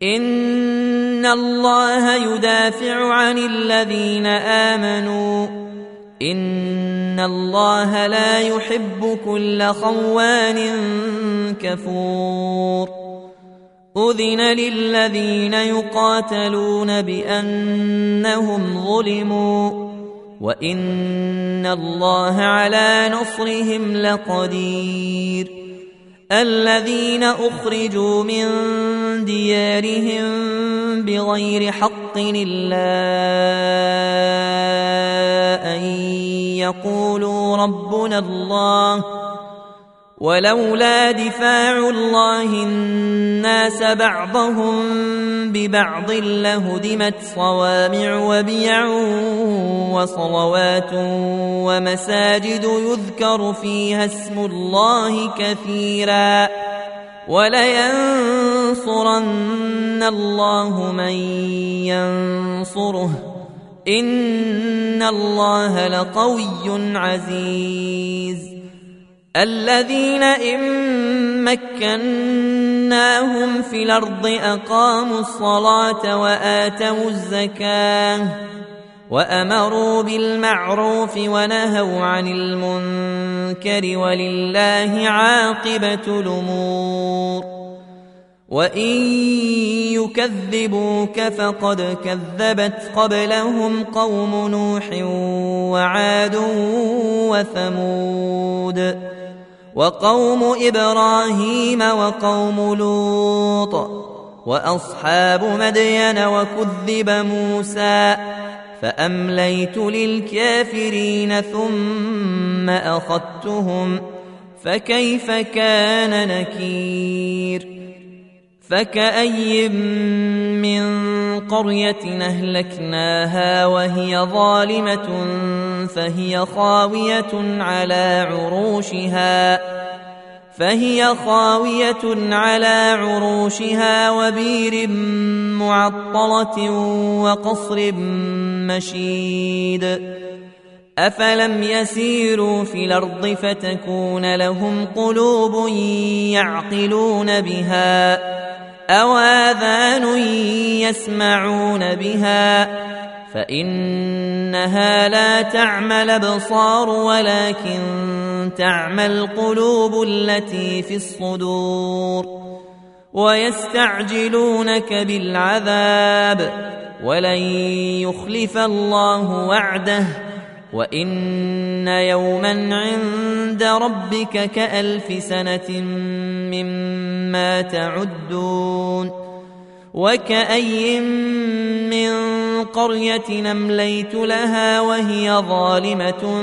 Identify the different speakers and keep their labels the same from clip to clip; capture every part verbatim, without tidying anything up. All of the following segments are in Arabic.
Speaker 1: إن الله يدافع عن الذين آمنوا إن الله لا يحب كل خوان كفور أذن للذين يقاتلون بأنهم ظلموا وإن الله على نصرهم لقدير الذين أخرجوا من ديارهم بغير حق إلا أن يقولوا ربنا الله ولولا دفاع الله الناس بعضهم ببعض لهدمت صوامع وبيع وصلوات ومساجد يذكر فيها اسم الله كثيرا ولينصرن الله من ينصره إن الله لقوي عزيز الذين إن مكناهم في الأرض أقاموا الصلاة وآتوا الزكاة وأمروا بالمعروف ونهوا عن المنكر ولله عاقبة الأمور وإن يكذبوك فقد كذبت قبلهم قوم نوح وعاد وثمود وقوم إبراهيم وقوم لوط وأصحاب مدين وكذب موسى فأمليت للكافرين ثم أخذتهم فكيف كان نكير فكأي من قرية أهلكناها وهي ظالمة فهي خاوية على عروشها فهي خاوية على عروشها وبير معطلة وقصر مشيد أفلم يسيروا في الأرض فتكون لهم قلوب يعقلون بها أو آذان يسمعون بها فإنها لا تعمى الأبصار ولكن تعمى القلوب التي في الصدور ويستعجلونك بالعذاب ولن يخلف الله وعده وإن يوما عند ربك كألف سنة مما تعدون وكأي من قرية أمليت لها وهي ظالمة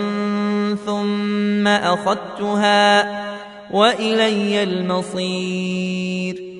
Speaker 1: ثم أخذتها وإلي المصير